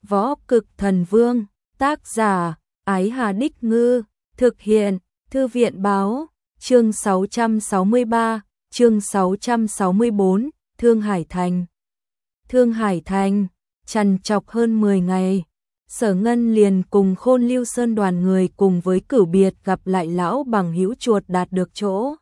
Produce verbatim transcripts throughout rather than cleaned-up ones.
Võ Cực Thần Vương, tác giả, Ái Hà Đích Ngư, thực hiện, Thư viện báo, chương sáu trăm sáu mươi ba, chương sáu trăm sáu mươi bốn, Thương Hải Thành. Thương Hải Thành, trằn trọc hơn mười ngày, Sở Ngân liền cùng Khôn Lưu Sơn đoàn người cùng với Cửu Biệt gặp lại lão bằng hữu chuột đạt được chỗ.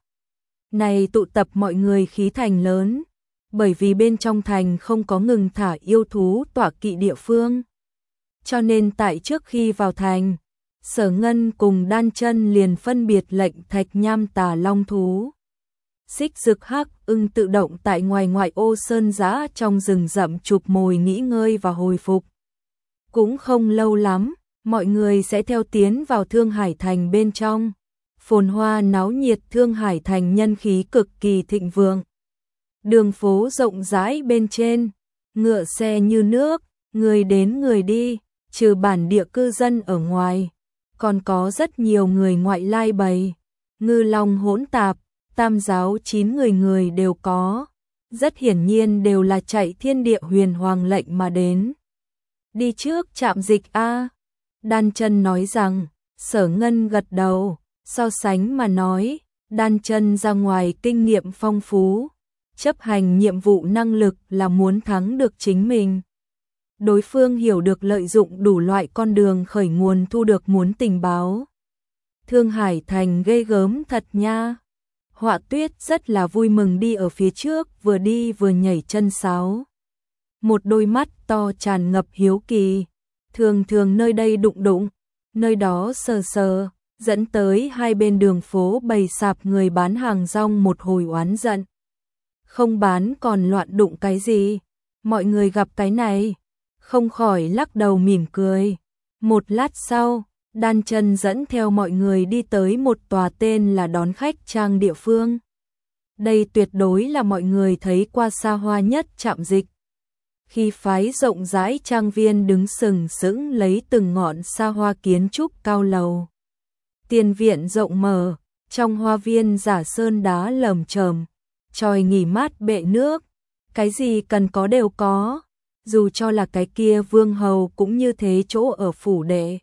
Này tụ tập mọi người khí thành lớn, bởi vì bên trong thành không có ngừng thả yêu thú tọa kỵ địa phương. Cho nên tại trước khi vào thành, Sở Ngân cùng Đan Chân liền phân biệt lệnh Thạch Nham Tà Long thú. Xích Dực Hắc Ưng tự động tại ngoài ngoại ô sơn giã trong rừng rậm chụp mồi nghỉ ngơi và hồi phục. Cũng không lâu lắm, mọi người sẽ theo tiến vào Thương Hải Thành bên trong. Phồn hoa náo nhiệt Thương Hải Thành nhân khí cực kỳ thịnh vượng. Đường phố rộng rãi bên trên, ngựa xe như nước, người đến người đi, trừ bản địa cư dân ở ngoài. Còn có rất nhiều người ngoại lai bày, ngư long hỗn tạp, tam giáo chín người người đều có. Rất hiển nhiên đều là chạy thiên địa huyền hoàng lệnh mà đến. Đi trước trạm dịch A. Đan Chân nói rằng, Sở Ngân gật đầu, so sánh mà nói, Đan Chân ra ngoài kinh nghiệm phong phú, chấp hành nhiệm vụ năng lực là muốn thắng được chính mình. Đối phương hiểu được lợi dụng đủ loại con đường khởi nguồn thu được muốn tình báo. Thương Hải Thành ghê gớm thật nha. Họa Tuyết rất là vui mừng đi ở phía trước, vừa đi vừa nhảy chân sáo. Một đôi mắt to tràn ngập hiếu kỳ, thường thường nơi đây đụng đụng, nơi đó sờ sờ, dẫn tới hai bên đường phố bày sạp người bán hàng rong một hồi oán giận. Không bán còn loạn đụng cái gì, mọi người gặp cái này, không khỏi lắc đầu mỉm cười. Một lát sau, Đan Chân dẫn theo mọi người đi tới một tòa tên là Đón Khách Trang địa phương. Đây tuyệt đối là mọi người thấy qua xa hoa nhất trạm dịch. Khi phái rộng rãi trang viên đứng sừng sững lấy từng ngọn xa hoa kiến trúc cao lầu. Tiền viện rộng mở, trong hoa viên giả sơn đá lởm chởm, tròi nghỉ mát bệ nước, cái gì cần có đều có, dù cho là cái kia vương hầu cũng như thế chỗ ở phủ đệ.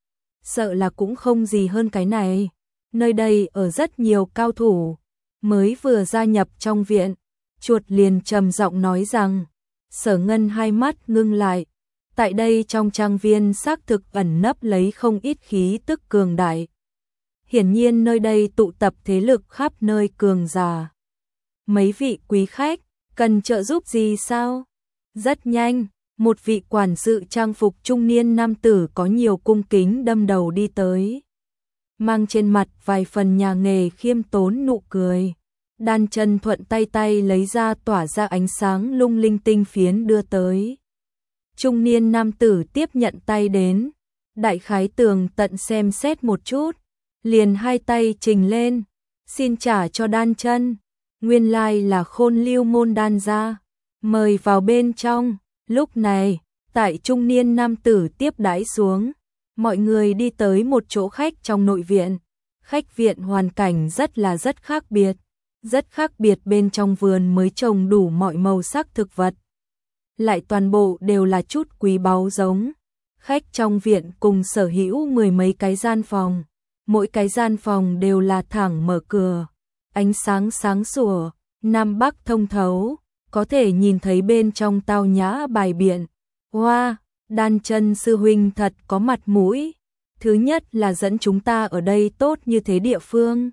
Sợ là cũng không gì hơn cái này, nơi đây ở rất nhiều cao thủ, mới vừa gia nhập trong viện, chuột liền trầm giọng nói rằng, Sở Ngân hai mắt ngưng lại, tại đây trong trang viên xác thực ẩn nấp lấy không ít khí tức cường đại. Hiển nhiên nơi đây tụ tập thế lực khắp nơi cường giả. Mấy vị quý khách, cần trợ giúp gì sao? Rất nhanh, một vị quản sự trang phục trung niên nam tử có nhiều cung kính đâm đầu đi tới. Mang trên mặt vài phần nhà nghề khiêm tốn nụ cười. Đan Chân thuận tay tay lấy ra tỏa ra ánh sáng lung linh tinh phiến đưa tới. Trung niên nam tử tiếp nhận tay đến. Đại khái tường tận xem xét một chút. Liền hai tay trình lên. Xin trả cho Đan Chân. Nguyên lai là Khôn Lưu môn đan gia. Mời vào bên trong. Lúc này, tại trung niên nam tử tiếp đãi xuống. Mọi người đi tới một chỗ khách trong nội viện. Khách viện hoàn cảnh rất là rất khác biệt. Rất khác biệt, bên trong vườn mới trồng đủ mọi màu sắc thực vật. Lại toàn bộ đều là chút quý báu giống. Khách trong viện cùng sở hữu mười mấy cái gian phòng. Mỗi cái gian phòng đều là thẳng mở cửa. Ánh sáng sáng sủa, nam bắc thông thấu. Có thể nhìn thấy bên trong tao nhã bài biện. Hoa, wow, Đan Chân sư huynh thật có mặt mũi. Thứ nhất là dẫn chúng ta ở đây tốt như thế địa phương.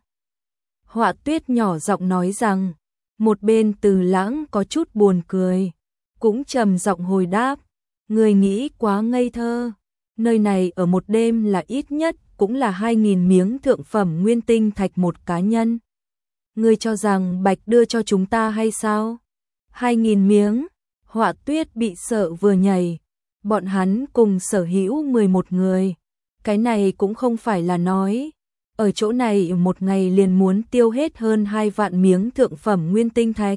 Họa Tuyết nhỏ giọng nói rằng, một bên Từ Lãng có chút buồn cười, cũng trầm giọng hồi đáp, người nghĩ quá ngây thơ, nơi này ở một đêm là ít nhất cũng là hai nghìn miếng thượng phẩm nguyên tinh thạch một cá nhân. Ngươi cho rằng bạch đưa cho chúng ta hay sao? Hai nghìn miếng, Họa Tuyết bị sợ vừa nhảy, bọn hắn cùng sở hữu mười một người, cái này cũng không phải là nói. Ở chỗ này một ngày liền muốn tiêu hết hơn hai vạn miếng thượng phẩm nguyên tinh thạch.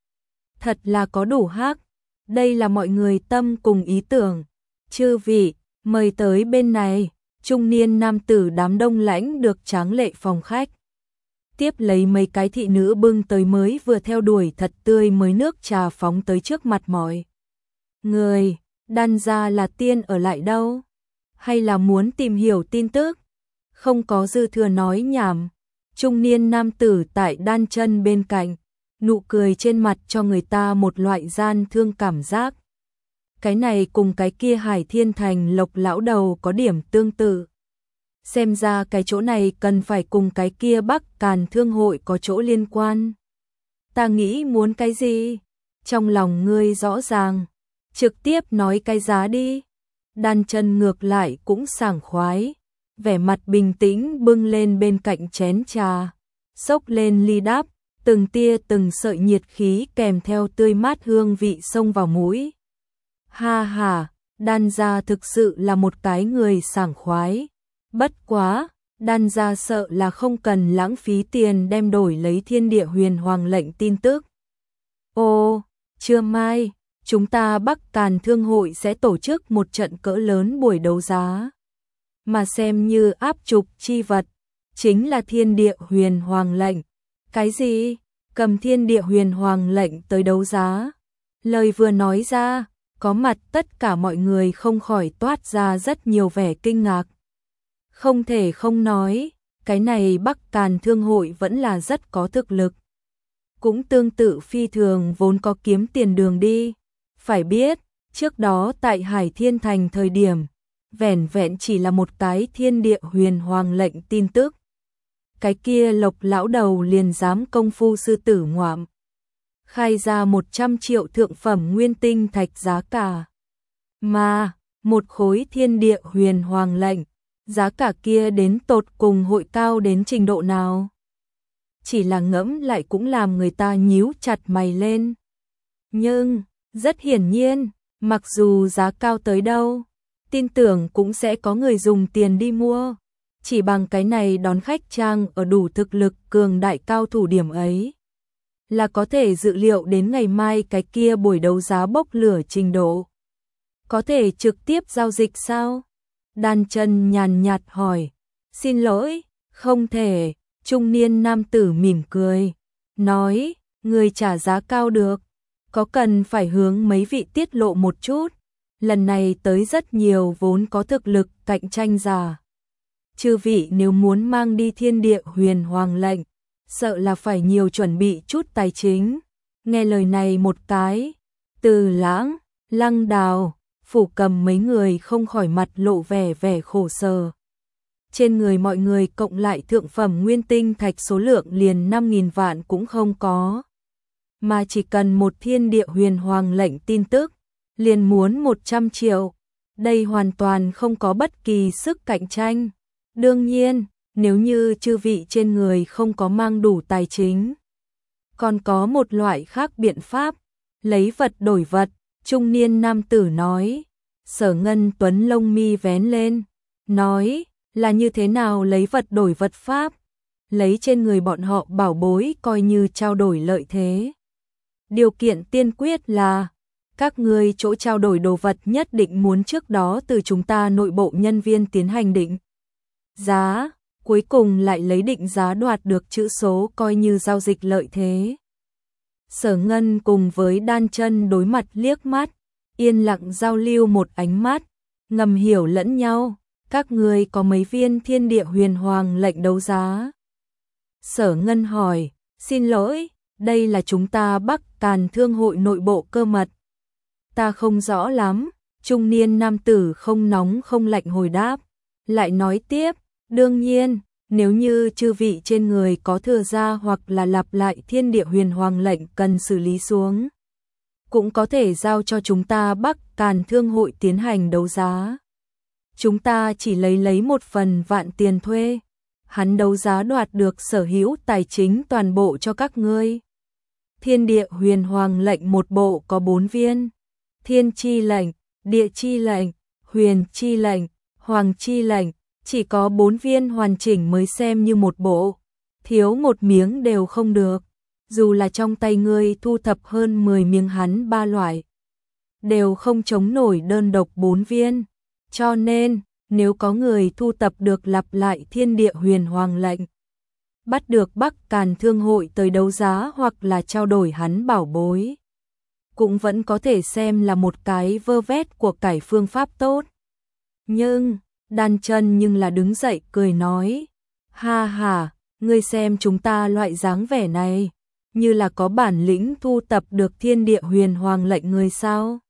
Thật là có đủ hắc. Đây là mọi người tâm cùng ý tưởng. Chư vị, mời tới bên này. Trung niên nam tử đám đông lãnh được tráng lệ phòng khách. Tiếp lấy mấy cái thị nữ bưng tới mới vừa theo đuổi thật tươi mới nước trà phóng tới trước mặt mọi người. Đan gia là tiên ở lại đâu? Hay là muốn tìm hiểu tin tức? Không có dư thừa nói nhảm. Trung niên nam tử tại đan chân bên cạnh, nụ cười trên mặt cho người ta một loại gian thương cảm giác. Cái này cùng cái kia Hải Thiên Thành Lộc lão đầu có điểm tương tự. Xem ra cái chỗ này cần phải cùng cái kia Bắc Càn Thương hội có chỗ liên quan. Ta nghĩ muốn cái gì? Trong lòng ngươi rõ ràng, trực tiếp nói cái giá đi. Đan chân ngược lại cũng sảng khoái, vẻ mặt bình tĩnh bưng lên bên cạnh chén trà, xốc lên ly đáp, từng tia từng sợi nhiệt khí kèm theo tươi mát hương vị xông vào mũi. Ha ha, Đan gia thực sự là một cái người sảng khoái. Bất quá, Đan gia sợ là không cần lãng phí tiền đem đổi lấy Thiên Địa Huyền Hoàng lệnh tin tức. Ồ, trưa mai, chúng ta Bắc Càn Thương hội sẽ tổ chức một trận cỡ lớn buổi đấu giá. Mà xem như áp trục chi vật, chính là Thiên Địa Huyền Hoàng lệnh. Cái gì? Cầm Thiên Địa Huyền Hoàng lệnh tới đấu giá? Lời vừa nói ra, có mặt tất cả mọi người không khỏi toát ra rất nhiều vẻ kinh ngạc. Không thể không nói, cái này Bắc Càn Thương hội vẫn là rất có thực lực. Cũng tương tự phi thường vốn có kiếm tiền đường đi. Phải biết, trước đó tại Hải Thiên Thành thời điểm, vẻn vẹn chỉ là một cái Thiên Địa Huyền Hoàng lệnh tin tức. Cái kia Lộc lão đầu liền dám công phu sư tử ngoạm, khai ra một trăm triệu thượng phẩm nguyên tinh thạch giá cả. Mà, một khối Thiên Địa Huyền Hoàng lệnh, giá cả kia đến tột cùng hội cao đến trình độ nào? Chỉ là ngẫm lại cũng làm người ta nhíu chặt mày lên. Nhưng, rất hiển nhiên, mặc dù giá cao tới đâu, tin tưởng cũng sẽ có người dùng tiền đi mua. Chỉ bằng cái này đón khách trang ở đủ thực lực cường đại cao thủ điểm ấy, là có thể dự liệu đến ngày mai cái kia buổi đấu giá bốc lửa trình độ. Có thể trực tiếp giao dịch sao? Đan chân nhàn nhạt hỏi. Xin lỗi, không thể. Trung niên nam tử mỉm cười, nói, người trả giá cao được, có cần phải hướng mấy vị tiết lộ một chút. Lần này tới rất nhiều vốn có thực lực cạnh tranh giả. Chư vị nếu muốn mang đi Thiên Địa Huyền Hoàng lệnh, sợ là phải nhiều chuẩn bị chút tài chính. Nghe lời này một cái, Từ Lãng, Lăng Đào, Phủ Cầm mấy người không khỏi mặt lộ vẻ vẻ khổ sở. Trên người mọi người cộng lại thượng phẩm nguyên tinh thạch số lượng liền năm nghìn vạn cũng không có. Mà chỉ cần một Thiên Địa Huyền Hoàng lệnh tin tức, liền muốn một trăm triệu. Đây hoàn toàn không có bất kỳ sức cạnh tranh. Đương nhiên, nếu như chư vị trên người không có mang đủ tài chính, còn có một loại khác biện pháp, lấy vật đổi vật. Trung niên nam tử nói. Sở Ngân Tuấn lông mi vén lên, nói, là như thế nào lấy vật đổi vật pháp? Lấy trên người bọn họ bảo bối coi như trao đổi lợi thế. Điều kiện tiên quyết là, các ngươi chỗ trao đổi đồ vật nhất định muốn trước đó từ chúng ta nội bộ nhân viên tiến hành định giá, cuối cùng lại lấy định giá đoạt được chữ số coi như giao dịch lợi thế. Sở Ngân cùng với Đan chân đối mặt liếc mắt, yên lặng giao lưu một ánh mắt, ngầm hiểu lẫn nhau. Các ngươi có mấy viên Thiên Địa Huyền Hoàng lệnh đấu giá? Sở Ngân hỏi, xin lỗi, đây là chúng ta Bắc Càn Thương hội nội bộ cơ mật. Ta không rõ lắm. Trung niên nam tử không nóng không lạnh hồi đáp, lại nói tiếp, đương nhiên, nếu như chư vị trên người có thừa ra hoặc là lặp lại Thiên Địa Huyền Hoàng lệnh cần xử lý xuống, cũng có thể giao cho chúng ta Bắc Càn Thương hội tiến hành đấu giá. Chúng ta chỉ lấy lấy một phần vạn tiền thuê, hắn đấu giá đoạt được sở hữu tài chính toàn bộ cho các ngươi. Thiên Địa Huyền Hoàng lệnh một bộ có bốn viên, Thiên chi lệnh, Địa chi lệnh, Huyền chi lệnh, Hoàng chi lệnh, chỉ có bốn viên hoàn chỉnh mới xem như một bộ, thiếu một miếng đều không được. Dù là trong tay ngươi thu thập hơn mười miếng hắn ba loại, đều không chống nổi đơn độc bốn viên. Cho nên, nếu có người thu tập được lặp lại Thiên Địa Huyền Hoàng lệnh, bắt được Bắc Càn Thương hội tới đấu giá hoặc là trao đổi hắn bảo bối, cũng vẫn có thể xem là một cái vơ vét của cải phương pháp tốt. Nhưng, đan chân nhưng là đứng dậy cười nói, ha ha, ngươi xem chúng ta loại dáng vẻ này, như là có bản lĩnh thu tập được thiên địa huyền hoàng lệnh người sao.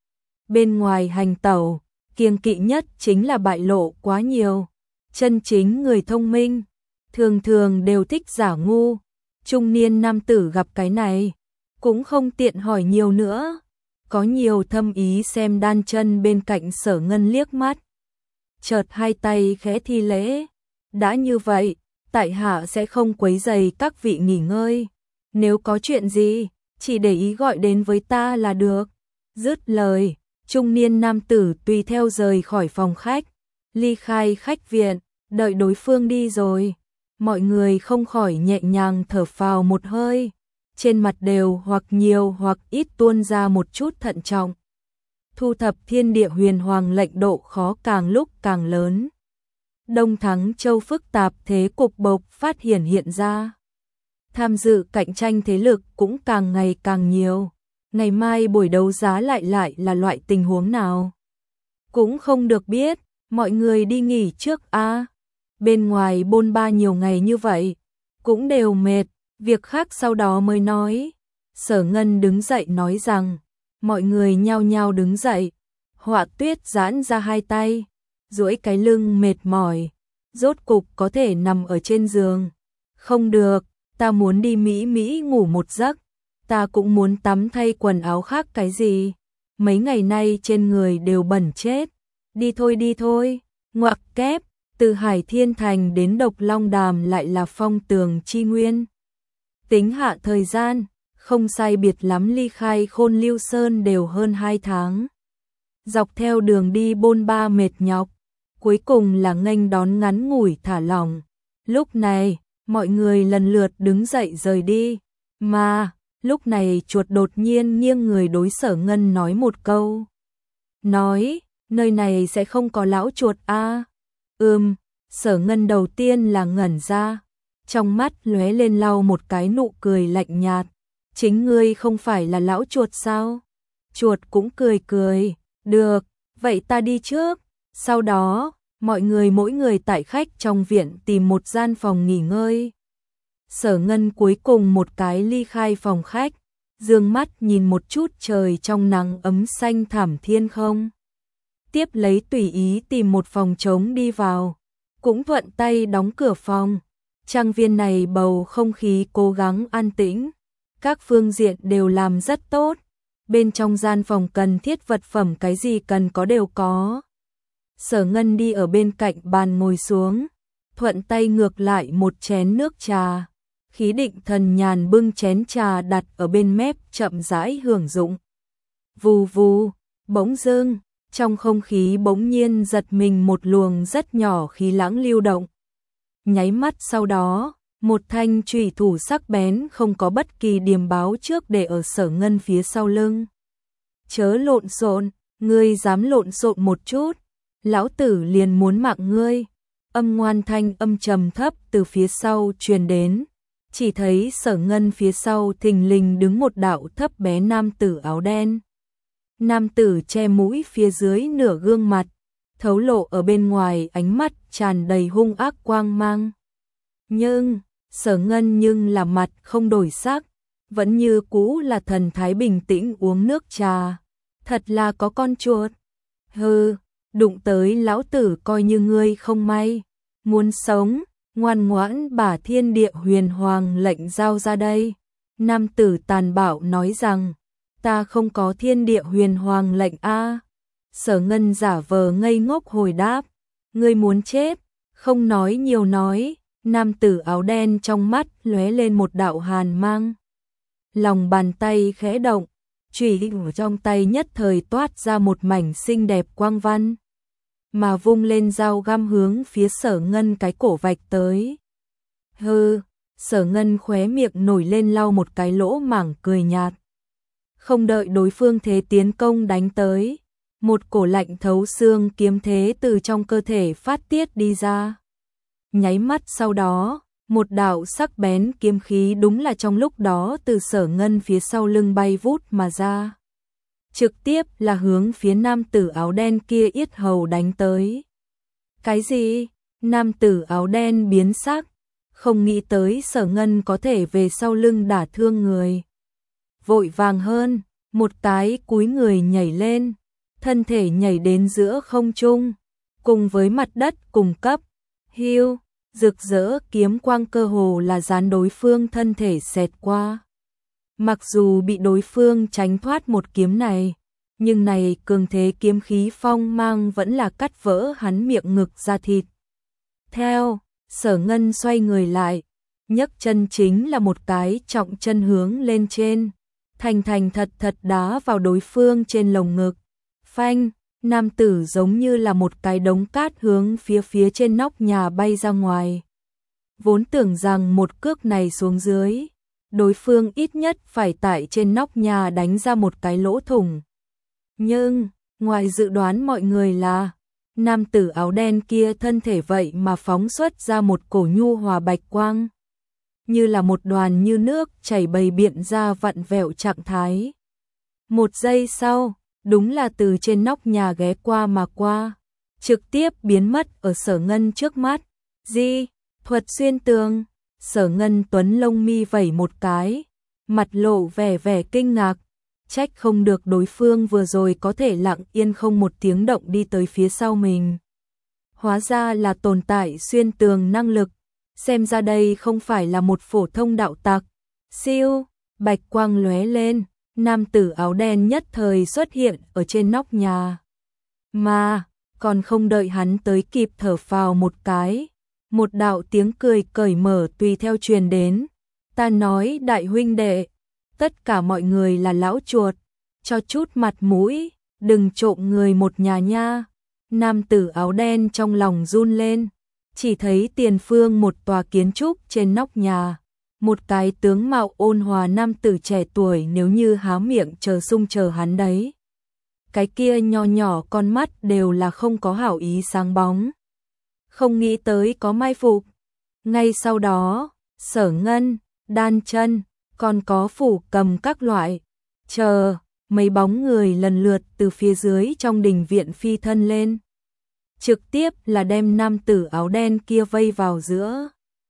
Bên ngoài hành tẩu, kiêng kỵ nhất chính là bại lộ quá nhiều. Chân chính người thông minh, thường thường đều thích giả ngu. Trung niên nam tử gặp cái này, cũng không tiện hỏi nhiều nữa. Có nhiều thâm ý xem đan chân bên cạnh Sở Ngân liếc mắt. Chợt hai tay khẽ thi lễ. Đã như vậy, tại hạ sẽ không quấy rầy các vị nghỉ ngơi. Nếu có chuyện gì, chỉ để ý gọi đến với ta là được. Dứt lời, trung niên nam tử tùy theo rời khỏi phòng khách, ly khai khách viện, đợi đối phương đi rồi. Mọi người không khỏi nhẹ nhàng thở phào một hơi, trên mặt đều hoặc nhiều hoặc ít tuôn ra một chút thận trọng. Thu thập thiên địa huyền hoàng lệnh độ khó càng lúc càng lớn. Đông Thắng Châu phức tạp thế cục bộc phát hiện hiện ra. Tham dự cạnh tranh thế lực cũng càng ngày càng nhiều. Ngày mai buổi đấu giá lại lại là loại tình huống nào? Cũng không được biết, mọi người đi nghỉ trước a. Bên ngoài bôn ba nhiều ngày như vậy, cũng đều mệt, việc khác sau đó mới nói. Sở Ngân đứng dậy nói rằng, mọi người nhao nhao đứng dậy. Họa Tuyết giãn ra hai tay, duỗi cái lưng mệt mỏi, rốt cục có thể nằm ở trên giường. Không được, ta muốn đi Mỹ Mỹ ngủ một giấc, ta cũng muốn tắm thay quần áo khác cái gì. Mấy ngày nay trên người đều bẩn chết. Đi thôi đi thôi, ngoặc kép, từ Hải Thiên Thành đến Độc Long Đàm lại là phong tường chi nguyên. Tính hạ thời gian, không sai biệt lắm ly khai Khôn Lưu Sơn đều hơn hai tháng. Dọc theo đường đi bôn ba mệt nhọc, cuối cùng là nghênh đón ngắn ngủi thả lỏng. Lúc này, mọi người lần lượt đứng dậy rời đi, mà lúc này chuột đột nhiên nghiêng người đối Sở Ngân nói một câu. Nói, nơi này sẽ không có lão chuột a? À? Ừm, Sở Ngân đầu tiên là ngẩn ra, trong mắt lóe lên lau một cái nụ cười lạnh nhạt. Chính ngươi không phải là lão chuột sao? Chuột cũng cười cười, được, vậy ta đi trước. Sau đó, mọi người mỗi người tại khách trong viện tìm một gian phòng nghỉ ngơi. Sở Ngân cuối cùng một cái ly khai phòng khách, dương mắt nhìn một chút trời trong nắng ấm xanh thảm thiên không. Tiếp lấy tùy ý tìm một phòng trống đi vào, cũng thuận tay đóng cửa phòng. Trang viên này bầu không khí cố gắng an tĩnh, các phương diện đều làm rất tốt. Bên trong gian phòng cần thiết vật phẩm cái gì cần có đều có. Sở Ngân đi ở bên cạnh bàn ngồi xuống, thuận tay ngược lại một chén nước trà. Khí định thần nhàn bưng chén trà đặt ở bên mép chậm rãi hưởng dụng. Vù vù, bỗng dưng, trong không khí bỗng nhiên giật mình một luồng rất nhỏ khí lãng lưu động. Nháy mắt sau đó, một thanh chùy thủ sắc bén không có bất kỳ điềm báo trước để ở Sở Ngân phía sau lưng. Chớ lộn xộn, ngươi dám lộn xộn một chút, lão tử liền muốn mạng ngươi. Âm ngoan thanh âm trầm thấp từ phía sau truyền đến. Chỉ thấy Sở Ngân phía sau thình lình đứng một đạo thấp bé nam tử áo đen. Nam tử che mũi phía dưới nửa gương mặt, thấu lộ ở bên ngoài ánh mắt tràn đầy hung ác quang mang. Nhưng, Sở Ngân nhưng là mặt không đổi sắc, vẫn như cũ là thần thái bình tĩnh uống nước trà. Thật là có con chuột. Hừ, đụng tới lão tử coi như ngươi không may. Muốn sống, ngoan ngoãn bả thiên địa huyền hoàng lệnh giao ra đây. Nam tử tàn bạo nói rằng, ta không có thiên địa huyền hoàng lệnh a. Sở Ngân giả vờ ngây ngốc hồi đáp, ngươi muốn chết, không nói nhiều nói. Nam tử áo đen trong mắt lóe lên một đạo hàn mang. Lòng bàn tay khẽ động, chùy ở trong tay nhất thời toát ra một mảnh xinh đẹp quang văn, mà vung lên dao găm hướng phía Sở Ngân cái cổ vạch tới. Hừ, Sở Ngân khóe miệng nổi lên lau một cái lỗ mảng cười nhạt. Không đợi đối phương thế tiến công đánh tới, một cổ lạnh thấu xương kiếm thế từ trong cơ thể phát tiết đi ra. Nháy mắt sau đó, một đạo sắc bén kiếm khí đúng là trong lúc đó từ Sở Ngân phía sau lưng bay vút mà ra. trực tiếp là hướng phía nam tử áo đen kia yết hầu đánh tới. Cái gì? Nam tử áo đen biến sắc, không nghĩ tới Sở Ngân có thể về sau lưng đả thương người. Vội vàng hơn, một cái cúi người nhảy lên, thân thể nhảy đến giữa không trung, cùng với mặt đất cùng cấp. Hưu, rực rỡ kiếm quang cơ hồ là dán đối phương thân thể xẹt qua. Mặc dù bị đối phương tránh thoát một kiếm này, nhưng này cường thế kiếm khí phong mang vẫn là cắt vỡ hắn miệng ngực ra thịt. Theo, Sở Ngân xoay người lại, nhấc chân chính là một cái trọng chân hướng lên trên, thành thành thật thật đá vào đối phương trên lồng ngực. Phanh, nam tử giống như là một cái đống cát hướng phía phía trên nóc nhà bay ra ngoài. Vốn tưởng rằng một cước này xuống dưới, đối phương ít nhất phải tại trên nóc nhà đánh ra một cái lỗ thủng. Nhưng, ngoài dự đoán mọi người là, nam tử áo đen kia thân thể vậy mà phóng xuất ra một cổ nhu hòa bạch quang. Như là một đoàn như nước chảy bầy biện ra vặn vẹo trạng thái. Một giây sau, đúng là từ trên nóc nhà ghé qua mà qua, trực tiếp biến mất ở Sở Ngân trước mắt. Di, thuật xuyên tường. Sở Ngân tuấn lông mi vẩy một cái, mặt lộ vẻ vẻ kinh ngạc, trách không được đối phương vừa rồi có thể lặng yên không một tiếng động đi tới phía sau mình. Hóa ra là tồn tại xuyên tường năng lực, xem ra đây không phải là một phổ thông đạo tặc. Siêu, bạch quang lóe lên, nam tử áo đen nhất thời xuất hiện ở trên nóc nhà. Mà, còn không đợi hắn tới kịp thở phào một cái, một đạo tiếng cười cởi mở tùy theo truyền đến. Ta nói đại huynh đệ, tất cả mọi người là lão chuột, cho chút mặt mũi, đừng trộm người một nhà nha. Nam tử áo đen trong lòng run lên, chỉ thấy tiền phương một tòa kiến trúc trên nóc nhà, một cái tướng mạo ôn hòa nam tử trẻ tuổi nếu như há miệng chờ sung chờ hắn đấy. Cái kia nho nhỏ con mắt đều là không có hảo ý sáng bóng. Không nghĩ tới có mai phục. Ngay sau đó, Sở Ngân, Đan Chân, còn có Phủ Cầm các loại, chờ, mấy bóng người lần lượt từ phía dưới trong đình viện phi thân lên. Trực tiếp là đem nam tử áo đen kia vây vào giữa.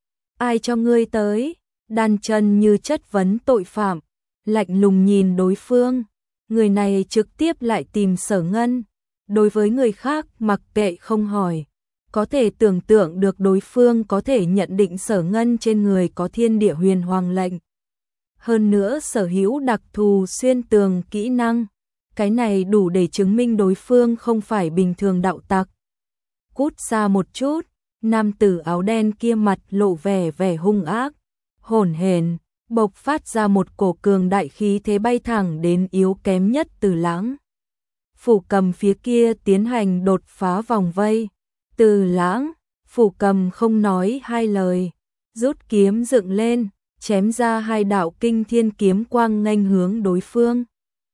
Ai cho ngươi tới? Đan Chân như chất vấn tội phạm, lạnh lùng nhìn đối phương. Người này trực tiếp lại tìm Sở Ngân. Đối với người khác mặc kệ không hỏi. Có thể tưởng tượng được đối phương có thể nhận định Sở Ngân trên người có thiên địa huyền hoàng lệnh. Hơn nữa sở hữu đặc thù xuyên tường kỹ năng. Cái này đủ để chứng minh đối phương không phải bình thường đạo tặc. Cút xa một chút, nam tử áo đen kia mặt lộ vẻ vẻ hung ác, hổn hển, bộc phát ra một cổ cường đại khí thế bay thẳng đến yếu kém nhất Từ Lãng. Phủ Cầm phía kia tiến hành đột phá vòng vây. Từ Lãng, Phủ Cầm không nói hai lời, rút kiếm dựng lên, chém ra hai đạo kinh thiên kiếm quang nghênh hướng đối phương.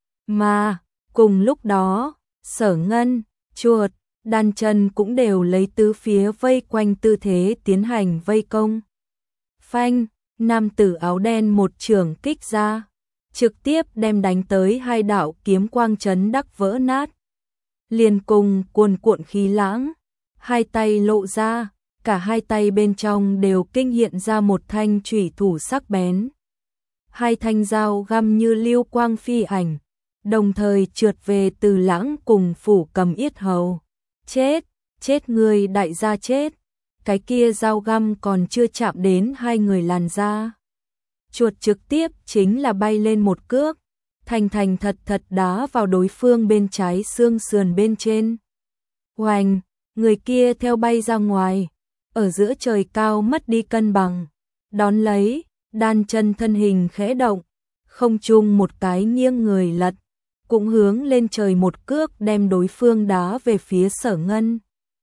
Mà, cùng lúc đó, Sở Ngân, Chuột, Đan Chân cũng đều lấy tứ phía vây quanh tư thế tiến hành vây công. Phanh, nam tử áo đen một trường kích ra, trực tiếp đem đánh tới hai đạo kiếm quang chấn đắc vỡ nát. Liền cùng cuồn cuộn khí lãng, hai tay lộ ra, cả hai tay bên trong đều kinh hiện ra một thanh chủy thủ sắc bén. Hai thanh dao găm như lưu quang phi ảnh, đồng thời trượt về Từ Lãng cùng Phủ Cầm yết hầu. Chết, chết người đại gia chết. Cái kia dao găm còn chưa chạm đến hai người làn da. Chuột trực tiếp chính là bay lên một cước, thành thành thật thật đá vào đối phương bên trái xương sườn bên trên. Oành, người kia theo bay ra ngoài, ở giữa trời cao mất đi cân bằng. Đón lấy, Đan Chân thân hình khẽ động, không trung một cái nghiêng người lật, cũng hướng lên trời một cước đem đối phương đá về phía Sở Ngân.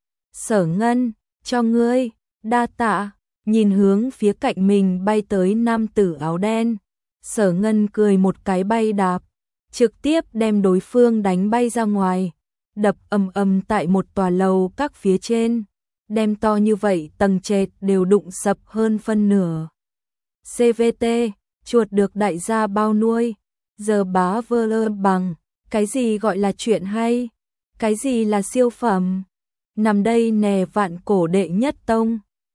Sở Ngân, cho ngươi, đa tạ. Nhìn hướng phía cạnh mình bay tới nam tử áo đen, Sở Ngân cười một cái bay đạp, trực tiếp đem đối phương đánh bay ra ngoài, đập ầm ầm tại một tòa lầu các phía trên, đem to như vậy tầng trệt đều đụng sập hơn phân nửa. xê vê tê, chuột được đại gia bao nuôi, giờ bá vơ lơ bằng, Cái gì gọi là chuyện hay? Cái gì là siêu phẩm? Nằm đây nè vạn cổ đệ nhất tông.